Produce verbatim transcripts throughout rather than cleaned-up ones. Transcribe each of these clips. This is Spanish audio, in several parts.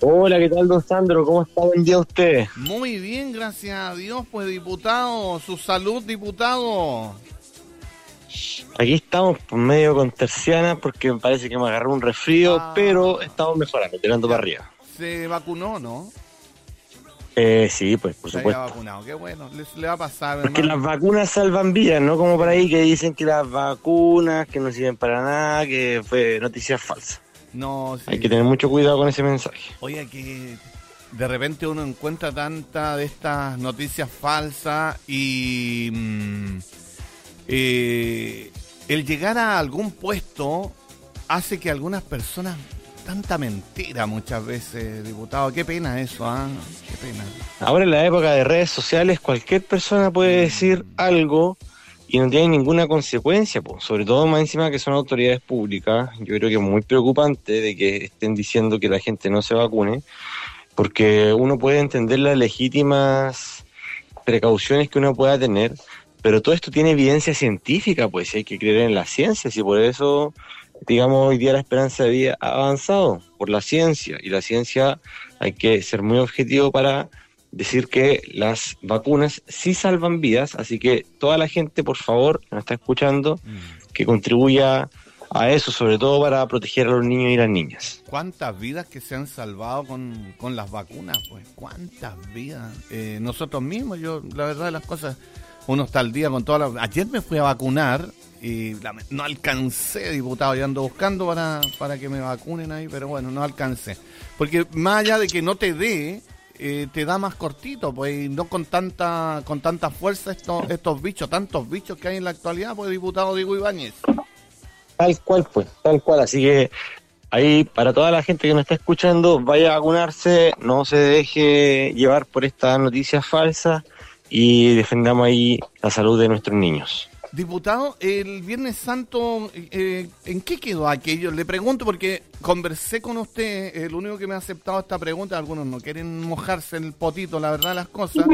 Hola, ¿qué tal, don Sandro? ¿Cómo está? Buen día a usted. Muy bien, gracias a Dios, pues diputado, su salud, diputado. Aquí estamos por medio con terciana porque me parece que me agarró un resfrío, Ah, pero estamos mejorando, tirando ya. para arriba. Se vacunó, ¿no? Eh, sí, pues, por Se había supuesto. vacunado, qué bueno, le, le va a pasar, Porque hermano. las vacunas salvan vidas, ¿no? Como por ahí que dicen que las vacunas, que no sirven para nada, que fue noticia falsa. No, sí. Hay que tener mucho cuidado con ese mensaje. Oye, que de repente uno encuentra tanta de estas noticias falsas y mm, eh, el llegar a algún puesto hace que algunas personas, tanta mentira muchas veces, diputado, qué pena eso, ¿ah? Qué pena. Ahora en la época de redes sociales, cualquier persona puede decir algo y no tiene ninguna consecuencia, pues. Sobre todo más encima que son autoridades públicas. Yo creo que es muy preocupante de que estén diciendo que la gente no se vacune, porque uno puede entender las legítimas precauciones que uno pueda tener, pero todo esto tiene evidencia científica, pues, y hay que creer en la ciencia, y por eso, digamos, hoy día la esperanza de vida ha avanzado por la ciencia, y la ciencia hay que ser muy objetivo para decir que las vacunas sí salvan vidas, así que toda la gente, por favor, que nos está escuchando, que contribuya a eso, sobre todo para proteger a los niños y las niñas. ¿Cuántas vidas que se han salvado con, con las vacunas? Pues, ¿cuántas vidas? Eh, nosotros mismos, yo, la verdad de las cosas, uno está al día con todas las... Ayer me fui a vacunar y la, no alcancé, diputado, yo ando buscando para, para que me vacunen ahí, pero bueno, no alcancé. Porque más allá de que no te dé, eh, te da más cortito, pues, y no con tanta con tanta fuerza estos, estos bichos, tantos bichos que hay en la actualidad, pues, diputado Diego Ibáñez. Tal cual, pues, tal cual. Así que ahí, para toda la gente que nos está escuchando, vaya a vacunarse, no se deje llevar por estas noticias falsas y defendamos ahí la salud de nuestros niños. Diputado, el Viernes Santo, eh, ¿en qué quedó aquello? Le pregunto porque conversé con usted, el único que me ha aceptado esta pregunta, algunos no quieren mojarse el potito, la verdad de las cosas.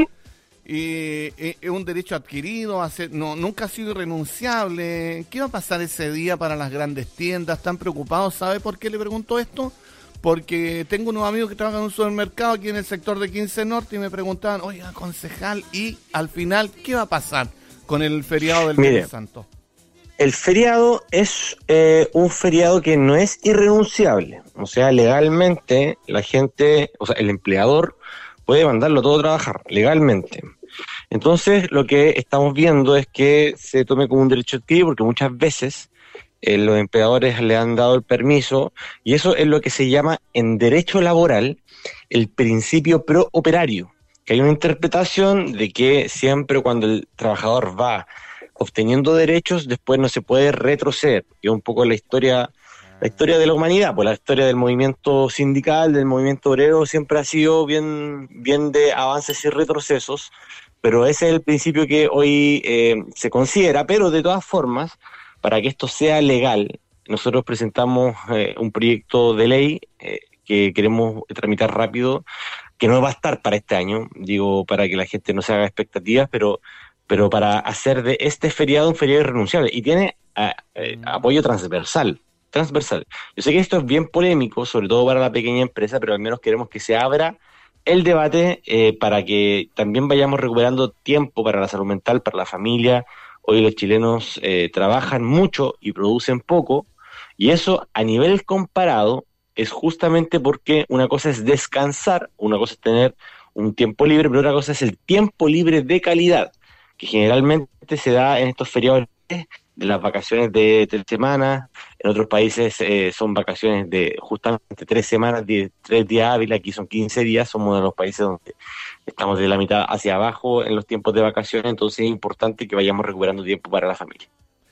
Eh, eh, es un derecho adquirido, a ser, no, nunca ha sido irrenunciable. ¿Qué va a pasar ese día para las grandes tiendas? ¿Están preocupados? ¿Sabe por qué le pregunto esto? Porque tengo unos amigos que trabajan en un supermercado aquí en el sector de quince Norte y me preguntaban, oiga, concejal, y al final, ¿qué va a pasar con el feriado del Mire, Viernes Santo? El feriado es eh, un feriado que no es irrenunciable. O sea, legalmente la gente, o sea, el empleador puede mandarlo todo a trabajar, legalmente. Entonces, lo que estamos viendo es que se tome como un derecho adquirido, porque muchas veces eh, los empleadores le han dado el permiso, y eso es lo que se llama en derecho laboral el principio pro operario, que hay una interpretación de que siempre cuando el trabajador va obteniendo derechos, después no se puede retroceder. Y es un poco la historia, la historia de la humanidad, pues la historia del movimiento sindical, del movimiento obrero, siempre ha sido bien, bien de avances y retrocesos, pero ese es el principio que hoy eh, se considera, pero de todas formas, para que esto sea legal, nosotros presentamos eh, un proyecto de ley eh, que queremos tramitar rápido, que no va a estar para este año, digo, para que la gente no se haga expectativas, pero, pero para hacer de este feriado un feriado irrenunciable, y tiene eh, eh, apoyo transversal, transversal. Yo sé que esto es bien polémico, sobre todo para la pequeña empresa, pero al menos queremos que se abra el debate eh, para que también vayamos recuperando tiempo para la salud mental, para la familia. Hoy los chilenos eh, trabajan mucho y producen poco, y eso a nivel comparado es justamente porque una cosa es descansar, una cosa es tener un tiempo libre, pero otra cosa es el tiempo libre de calidad, que generalmente se da en estos feriados de las vacaciones de tres semanas. En otros países eh, son vacaciones de justamente tres semanas, diez, tres días hábiles, aquí son quince días, somos uno de los países donde estamos de la mitad hacia abajo en los tiempos de vacaciones, entonces es importante que vayamos recuperando tiempo para la familia.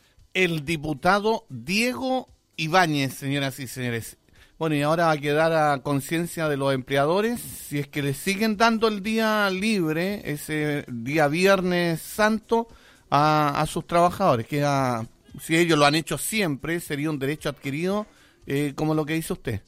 El diputado Diego Ibáñez, señoras y señores. Bueno, y ahora va a quedar a conciencia de los empleadores, si es que les siguen dando el día libre, ese día Viernes Santo, a, a sus trabajadores, que a, si ellos lo han hecho siempre, sería un derecho adquirido, eh, como lo que hizo usted.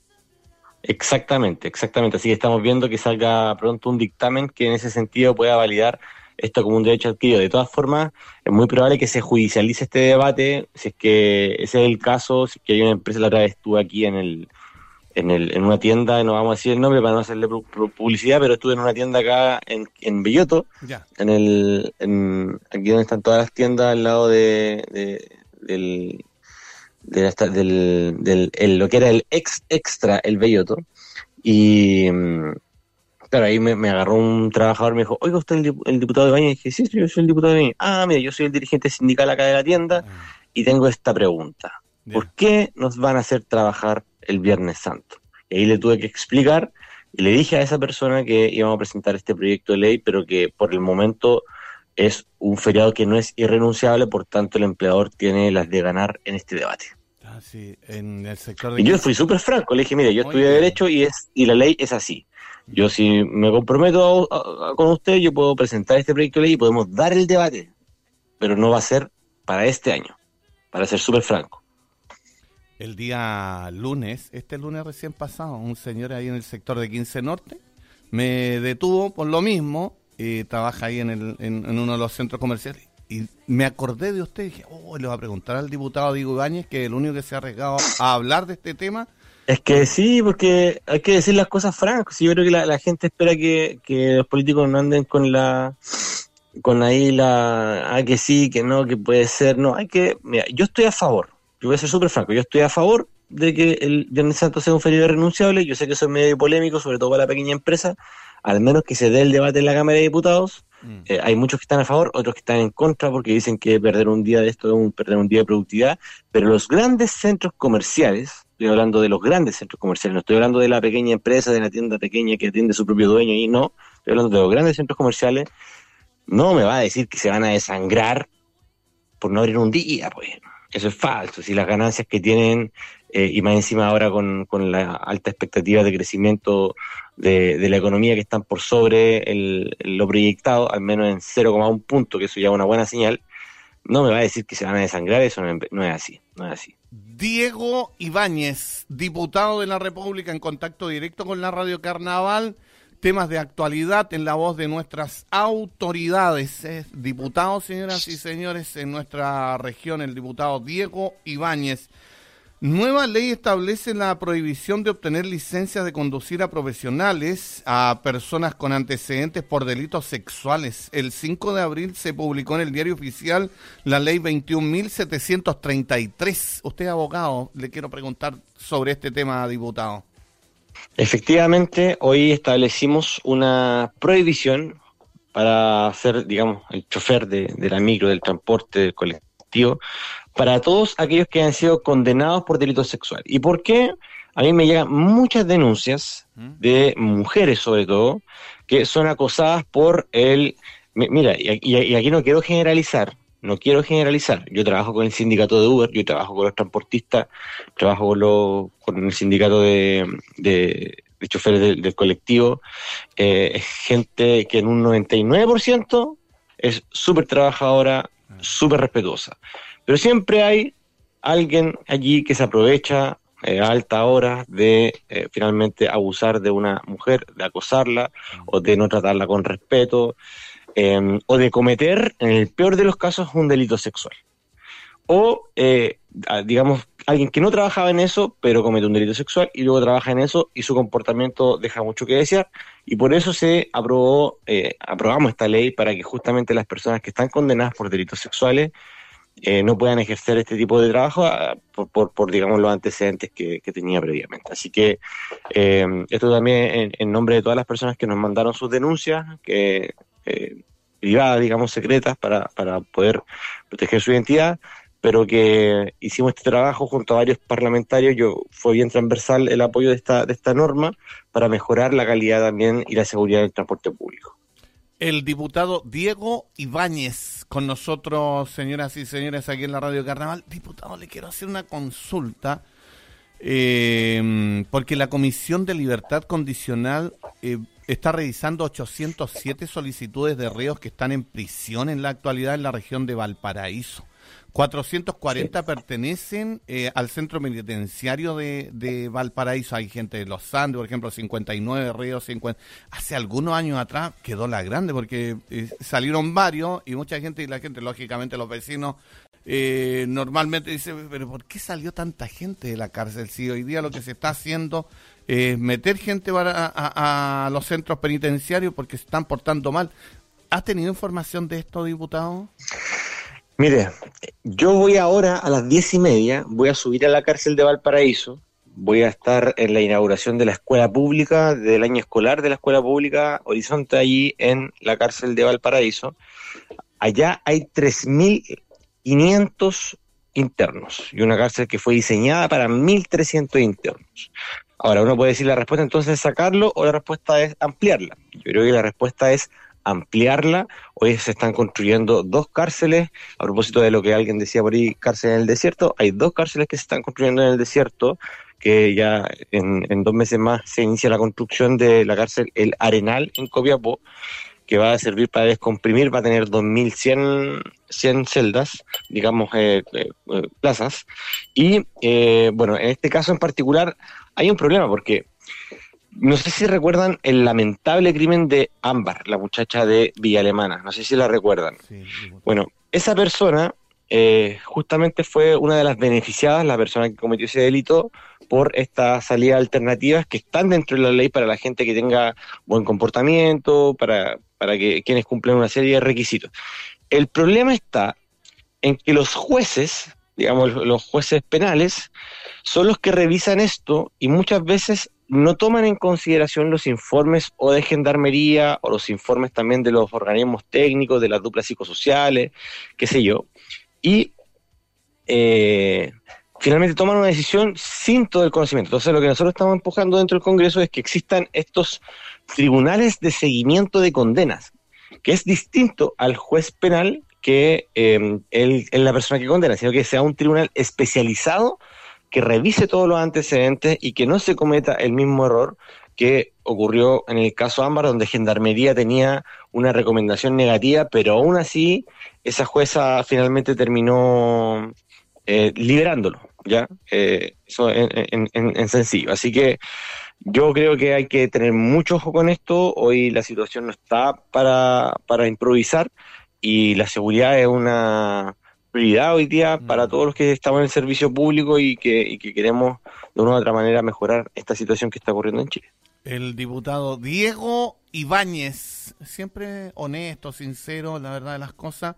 Exactamente, exactamente. Así que estamos viendo que salga pronto un dictamen que en ese sentido pueda validar esto como un derecho adquirido. De todas formas, es muy probable que se judicialice este debate, si es que ese es el caso, si es que hay una empresa, la otra vez estuve aquí en el en, el, en una tienda, no vamos a decir el nombre para no hacerle publicidad, pero estuve en una tienda acá en, en Belloto, ya. en el en, aquí donde están todas las tiendas al lado de, de del, de la, del, del el, lo que era el ex extra, el Belloto, y claro, ahí me, me agarró un trabajador, me dijo, oiga, ¿usted es el, el diputado de Ibañez? Y dije, sí, sí, yo soy el diputado de Ibañez. Ah, mira, yo soy el dirigente sindical acá de la tienda y tengo esta pregunta. ¿Por qué nos van a hacer trabajar el Viernes Santo? Y ahí le tuve que explicar y le dije a esa persona que íbamos a presentar este proyecto de ley, pero que por el momento es un feriado que no es irrenunciable, por tanto el empleador tiene las de ganar en este debate. Ah, sí, en el sector de... Y yo fui súper franco, le dije, mire, yo estudié Derecho y es y la ley es así. Yo si me comprometo a, a, a, con usted, yo puedo presentar este proyecto de ley y podemos dar el debate, pero no va a ser para este año, para ser súper franco. El día lunes, este lunes recién pasado, un señor ahí en el sector de quince Norte me detuvo por lo mismo, eh, trabaja ahí en, el, en, en uno de los centros comerciales, y me acordé de usted y dije, oh, le voy a preguntar al diputado Diego Ibáñez, que es el único que se ha arriesgado a hablar de este tema. Es que sí, porque hay que decir las cosas francas. Yo creo que la, la gente espera que, que los políticos no anden con la... con ahí la... ah, que sí, que no, que puede ser, no, hay que... Mira, yo estoy a favor. Yo voy a ser súper franco, yo estoy a favor de que el Viernes Santo sea un feriado irrenunciable. Yo sé que eso es medio polémico, sobre todo para la pequeña empresa, al menos que se dé el debate en la Cámara de Diputados. Mm. Eh, hay muchos que están a favor, otros que están en contra, porque dicen que perder un día de esto es un, perder un día de productividad, pero los grandes centros comerciales, estoy hablando de los grandes centros comerciales, no estoy hablando de la pequeña empresa, de la tienda pequeña que atiende a su propio dueño, y no, estoy hablando de los grandes centros comerciales. No me va a decir que se van a desangrar por no abrir un día, pues. Eso es falso. Si las ganancias que tienen, eh, y más encima ahora con, con la alta expectativa de crecimiento de, de la economía que están por sobre el, lo proyectado, al menos en cero coma uno punto, que eso ya es una buena señal, no me va a decir que se van a desangrar, eso no, no es así, no es así. Diego Ibáñez, diputado de la República, en contacto directo con la Radio Carnaval, temas de actualidad en la voz de nuestras autoridades. Es diputado, señoras y señores, en nuestra región, el diputado Diego Ibáñez. Nueva ley establece la prohibición de obtener licencias de conducir a profesionales a personas con antecedentes por delitos sexuales. El cinco de abril se publicó en el Diario Oficial la ley veintiún mil setecientos treinta y tres. Usted, abogado, le quiero preguntar sobre este tema, diputado. Efectivamente, hoy establecimos una prohibición para ser, digamos, el chofer de, de la micro, del transporte, del colectivo, para todos aquellos que han sido condenados por delitos sexuales. ¿Y por qué? A mí me llegan muchas denuncias de mujeres, sobre todo, que son acosadas por el... Mira, y, y aquí no quiero generalizar, no quiero generalizar. Yo trabajo con el sindicato de Uber, yo trabajo con los transportistas, trabajo con, lo, con el sindicato de, de, de choferes del, del colectivo. Eh, es gente que en un noventa y nueve por ciento es súper trabajadora, súper respetuosa. Pero siempre hay alguien allí que se aprovecha eh, a alta hora de eh, finalmente abusar de una mujer, de acosarla o de no tratarla con respeto. Eh, o de cometer, en el peor de los casos, un delito sexual. O, eh, digamos, alguien que no trabajaba en eso, pero comete un delito sexual y luego trabaja en eso y su comportamiento deja mucho que desear. Y por eso se aprobó, eh, aprobamos esta ley para que justamente las personas que están condenadas por delitos sexuales eh, no puedan ejercer este tipo de trabajo uh, por, por, por, digamos, los antecedentes que, que tenía previamente. Así que eh, esto también en, en nombre de todas las personas que nos mandaron sus denuncias, que... Eh, privadas, digamos, secretas para, para poder proteger su identidad, pero que hicimos este trabajo junto a varios parlamentarios. Yo fue bien transversal el apoyo de esta, de esta norma para mejorar la calidad también y la seguridad del transporte público. El diputado Diego Ibáñez con nosotros, señoras y señores, aquí en la Radio Carnaval. Diputado, le quiero hacer una consulta, eh, porque la Comisión de Libertad Condicional eh, está revisando ochocientas siete solicitudes de reos que están en prisión en la actualidad en la región de Valparaíso. cuatrocientos cuarenta sí. pertenecen eh, al centro penitenciario de, de Valparaíso. Hay gente de Los Andes, por ejemplo, cincuenta y nueve reos. cincuenta. Hace algunos años atrás quedó la grande porque eh, salieron varios y mucha gente, y la gente, lógicamente los vecinos, eh, normalmente dice, pero ¿por qué salió tanta gente de la cárcel? Si hoy día lo que se está haciendo es meter gente para, a, a, a los centros penitenciarios porque se están portando mal. ¿Has tenido información de esto, diputado? Mire, yo voy ahora a las diez y media, voy a subir a la cárcel de Valparaíso, voy a estar en la inauguración de la escuela pública, del año escolar de la escuela pública Horizonte, allí en la cárcel de Valparaíso. Allá hay tres mil quinientos internos y una cárcel que fue diseñada para mil trescientos internos. Ahora, uno puede decir la respuesta entonces es sacarlo o la respuesta es ampliarla. Yo creo que la respuesta es ampliarla. Hoy se están construyendo dos cárceles, a propósito de lo que alguien decía por ahí, cárcel en el desierto, hay dos cárceles que se están construyendo en el desierto, que ya en, en dos meses más se inicia la construcción de la cárcel El Arenal en Copiapó, que va a servir para descomprimir, va a tener dos mil cien celdas, digamos, eh, eh, plazas, y eh, bueno, en este caso en particular hay un problema porque no sé si recuerdan el lamentable crimen de Ámbar, la muchacha de Villa Alemana. No sé si la recuerdan. Sí, bueno, esa persona eh, justamente fue una de las beneficiadas, la persona que cometió ese delito, por estas salidas alternativas que están dentro de la ley para la gente que tenga buen comportamiento, para, para que quienes cumplen una serie de requisitos. El problema está en que los jueces, digamos, los jueces penales, son los que revisan esto y muchas veces no toman en consideración los informes o de gendarmería o los informes también de los organismos técnicos, de las duplas psicosociales, qué sé yo, y eh, finalmente toman una decisión sin todo el conocimiento. Entonces lo que nosotros estamos empujando dentro del Congreso es que existan estos tribunales de seguimiento de condenas, que es distinto al juez penal que eh, él es la persona que condena, sino que sea un tribunal especializado que revise todos los antecedentes y que no se cometa el mismo error que ocurrió en el caso Ámbar, donde Gendarmería tenía una recomendación negativa, pero aún así esa jueza finalmente terminó eh, liberándolo, ¿ya? Eh, eso en, en, en, en sencillo. Así que yo creo que hay que tener mucho ojo con esto. Hoy la situación no está para, para improvisar y la seguridad es una prioridad hoy día para todos los que estamos en el servicio público y que, y que queremos de una u otra manera mejorar esta situación que está ocurriendo en Chile. El diputado Diego Ibáñez, siempre honesto, sincero, la verdad de las cosas,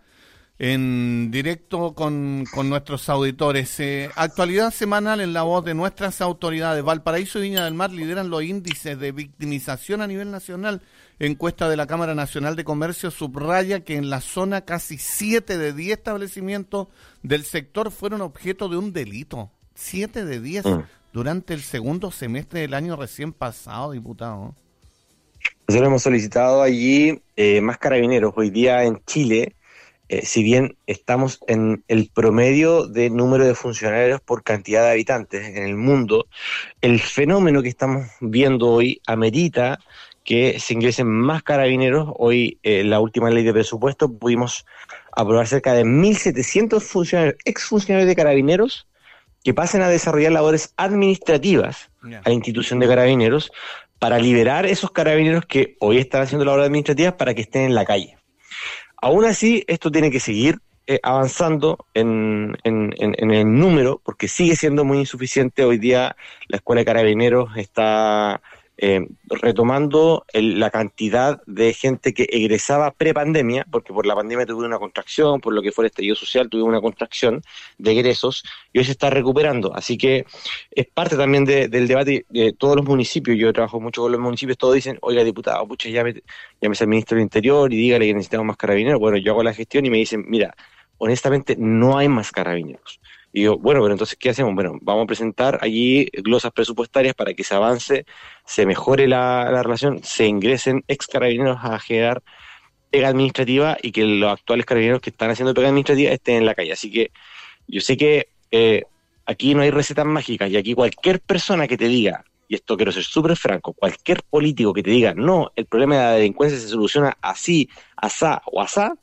en directo con, con nuestros auditores. Eh, actualidad semanal en la voz de nuestras autoridades. Valparaíso y Viña del Mar lideran los índices de victimización a nivel nacional. Encuesta de la Cámara Nacional de Comercio subraya que en la zona casi siete de diez establecimientos del sector fueron objeto de un delito. siete de diez mm. durante el segundo semestre del año recién pasado, diputado. Nosotros hemos solicitado allí eh, más carabineros. Hoy día en Chile, eh, si bien estamos en el promedio de número de funcionarios por cantidad de habitantes en el mundo, el fenómeno que estamos viendo hoy amerita que se ingresen más carabineros. Hoy, en eh, la última ley de presupuesto, pudimos aprobar cerca de mil setecientos funcionarios, exfuncionarios de carabineros, que pasen a desarrollar labores administrativas yeah. a la institución de carabineros, para liberar esos carabineros que hoy están haciendo labores administrativas para que estén en la calle. Aún así, esto tiene que seguir eh, avanzando en, en, en, en el número, porque sigue siendo muy insuficiente. Hoy día la Escuela de Carabineros está Eh, retomando el, la cantidad de gente que egresaba pre-pandemia, porque por la pandemia tuvo una contracción, por lo que fue el estallido social, tuvo una contracción de egresos, y hoy se está recuperando. Así que es parte también de, del debate de todos los municipios. Yo trabajo mucho con los municipios, todos dicen, oiga, diputado, pucha, llámese, llámese al ministro del Interior y dígale que necesitamos más carabineros. Bueno, yo hago la gestión y me dicen, mira, honestamente no hay más carabineros. Y yo, bueno, pero entonces, ¿qué hacemos? Bueno, vamos a presentar allí glosas presupuestarias para que se avance, se mejore la, la relación, se ingresen ex carabineros a generar pega administrativa y que los actuales carabineros que están haciendo pega administrativa estén en la calle. Así que yo sé que eh, aquí no hay recetas mágicas y aquí cualquier persona que te diga, y esto quiero ser súper franco, cualquier político que te diga, no, el problema de la delincuencia se soluciona así, asá o asá,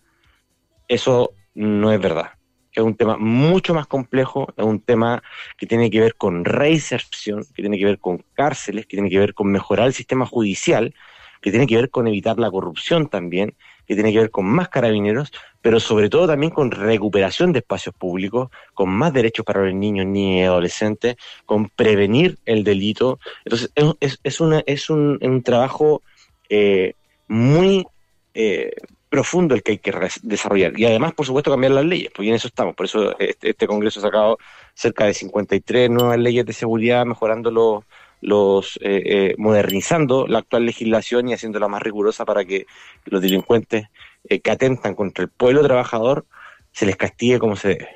eso no es verdad. Es un tema mucho más complejo, es un tema que tiene que ver con reinserción, que tiene que ver con cárceles, que tiene que ver con mejorar el sistema judicial, que tiene que ver con evitar la corrupción también, que que tiene que ver con más carabineros, pero sobre todo también con recuperación de espacios públicos, con más derechos para los niños, niñas y adolescentes, con prevenir el delito. Entonces, es, es, es, una, es un, un trabajo eh, muy eh, profundo el que hay que desarrollar. Y además, por supuesto, cambiar las leyes, porque en eso estamos. Por eso este, este Congreso ha sacado cerca de cincuenta y tres nuevas leyes de seguridad, mejorando los, los eh, eh, modernizando la actual legislación y haciéndola más rigurosa para que los delincuentes eh, que atentan contra el pueblo trabajador se les castigue como se debe.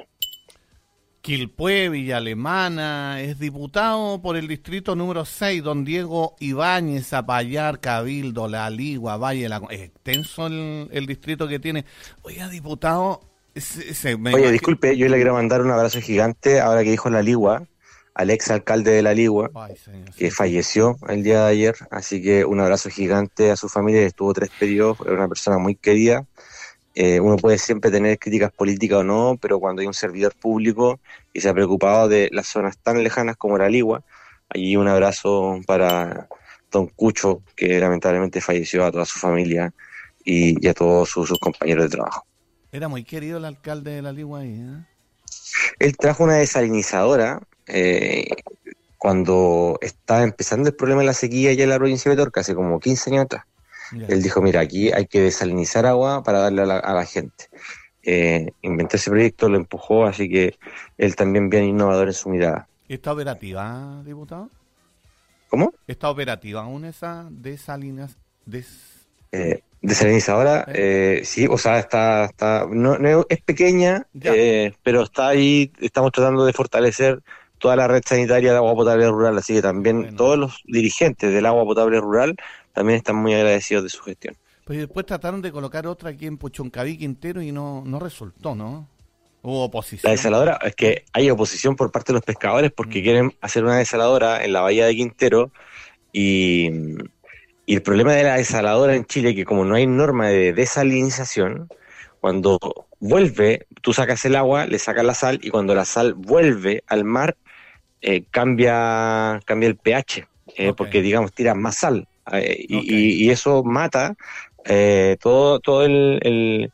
Quilpué, Villa Alemana, es diputado por el distrito número seis, don Diego Ibáñez, Zapallar, Cabildo, La Ligua, Valle, la... es extenso el, el distrito que tiene. Oiga, diputado... Se, se, me Oye, imagino... disculpe, yo le quiero mandar un abrazo gigante ahora que dijo La Ligua, al ex alcalde de La Ligua, Ay, señor, que sí, falleció el día de ayer, así que un abrazo gigante a su familia, estuvo tres periodos, era una persona muy querida. Eh, uno puede siempre tener críticas políticas o no, pero cuando hay un servidor público y se ha preocupado de las zonas tan lejanas como La Ligua, allí un abrazo para don Cucho, que lamentablemente falleció, a toda su familia y, y a todos sus, sus compañeros de trabajo. Era muy querido el alcalde de La Ligua ahí, ¿eh? Él trajo una desalinizadora eh, cuando estaba empezando el problema de la sequía ya en la provincia de Petorca, hace como quince años atrás. Yeah. Él dijo, mira, aquí hay que desalinizar agua para darle a la, a la gente. Eh, inventó ese proyecto, lo empujó, así que él también bien innovador en su mirada. ¿Está operativa, diputado? ¿Cómo? ¿Está operativa aún esa desalinas, des... eh, desalinizadora? ¿Eh? Eh, sí, o sea, está, está no, no es pequeña, eh, pero está ahí, estamos tratando de fortalecer toda la red sanitaria de agua potable rural, así que también bueno, todos los dirigentes del agua potable rural también están muy agradecidos de su gestión. Pues después trataron de colocar otra aquí en Puchuncaví, Quintero, y no, no resultó, ¿no? Hubo oposición. La desaladora, es que hay oposición por parte de los pescadores porque mm. quieren hacer una desaladora en la bahía de Quintero y, y el problema de la desaladora en Chile es que como no hay norma de desalinización, cuando vuelve, tú sacas el agua, le sacas la sal y cuando la sal vuelve al mar, eh, cambia, cambia el pH, eh, okay. porque digamos tiras más sal. Eh, y, okay. y, y eso mata eh, todo todo el, el,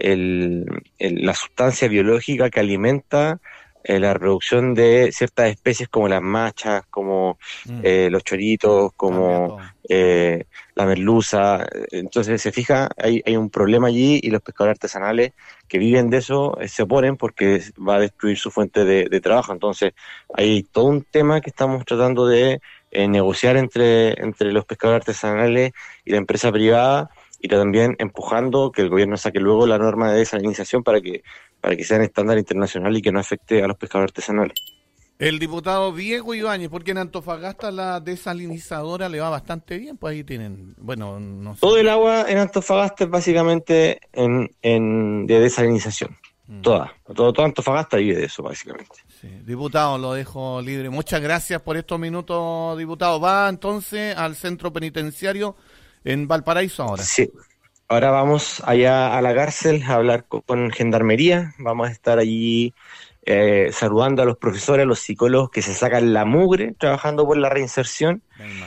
el, el la sustancia biológica que alimenta eh, la reproducción de ciertas especies como las machas, como mm. eh, los choritos, como eh, la merluza. Entonces se fija, hay, hay un problema allí y los pescadores artesanales que viven de eso eh, se oponen porque va a destruir su fuente de, de trabajo. Entonces hay todo un tema que estamos tratando de Eh, negociar entre, entre los pescadores artesanales y la empresa privada y también empujando que el gobierno saque luego la norma de desalinización para que, para que sea en estándar internacional y que no afecte a los pescadores artesanales. El diputado Diego Ibáñez, porque en Antofagasta la desalinizadora le va bastante bien, pues ahí tienen, bueno, no sé. Todo el agua en Antofagasta es básicamente en, en de desalinización. Mm. Toda, todo, todo Antofagasta vive de eso, básicamente. Sí. Diputado, lo dejo libre. Muchas gracias por estos minutos, diputado. Va entonces al centro penitenciario en Valparaíso ahora. Sí, ahora vamos allá a la cárcel a hablar con, con Gendarmería. Vamos a estar allí eh, saludando a los profesores, a los psicólogos que se sacan la mugre trabajando por la reinserción.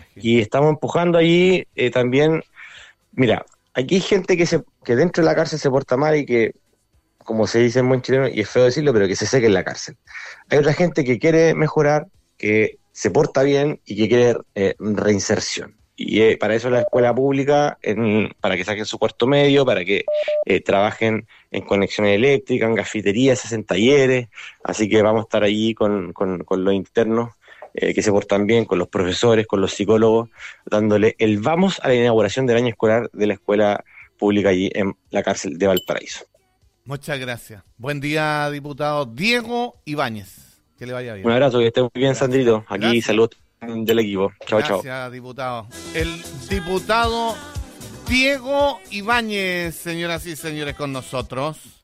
Y estamos empujando allí eh, también. Mira, aquí hay gente que, se, que dentro de la cárcel se porta mal y que, como se dice en buen chileno, y es feo decirlo, pero que se seque en la cárcel. Hay otra gente que quiere mejorar, que se porta bien y que quiere eh, reinserción. Y eh, para eso la escuela pública, en, para que saquen su cuarto medio, para que eh, trabajen en conexiones eléctricas, en cafeterías, hacen talleres. Así que vamos a estar allí con, con, con los internos eh, que se portan bien, con los profesores, con los psicólogos, dándole el vamos a la inauguración del año escolar de la escuela pública allí en la cárcel de Valparaíso. Muchas gracias. Buen día, diputado Diego Ibáñez. Que le vaya bien. Un abrazo, que esté muy bien, gracias. Sandrito. Aquí gracias. Salud del equipo. Chao, chao. Gracias, diputado. El diputado Diego Ibáñez, señoras y señores, con nosotros.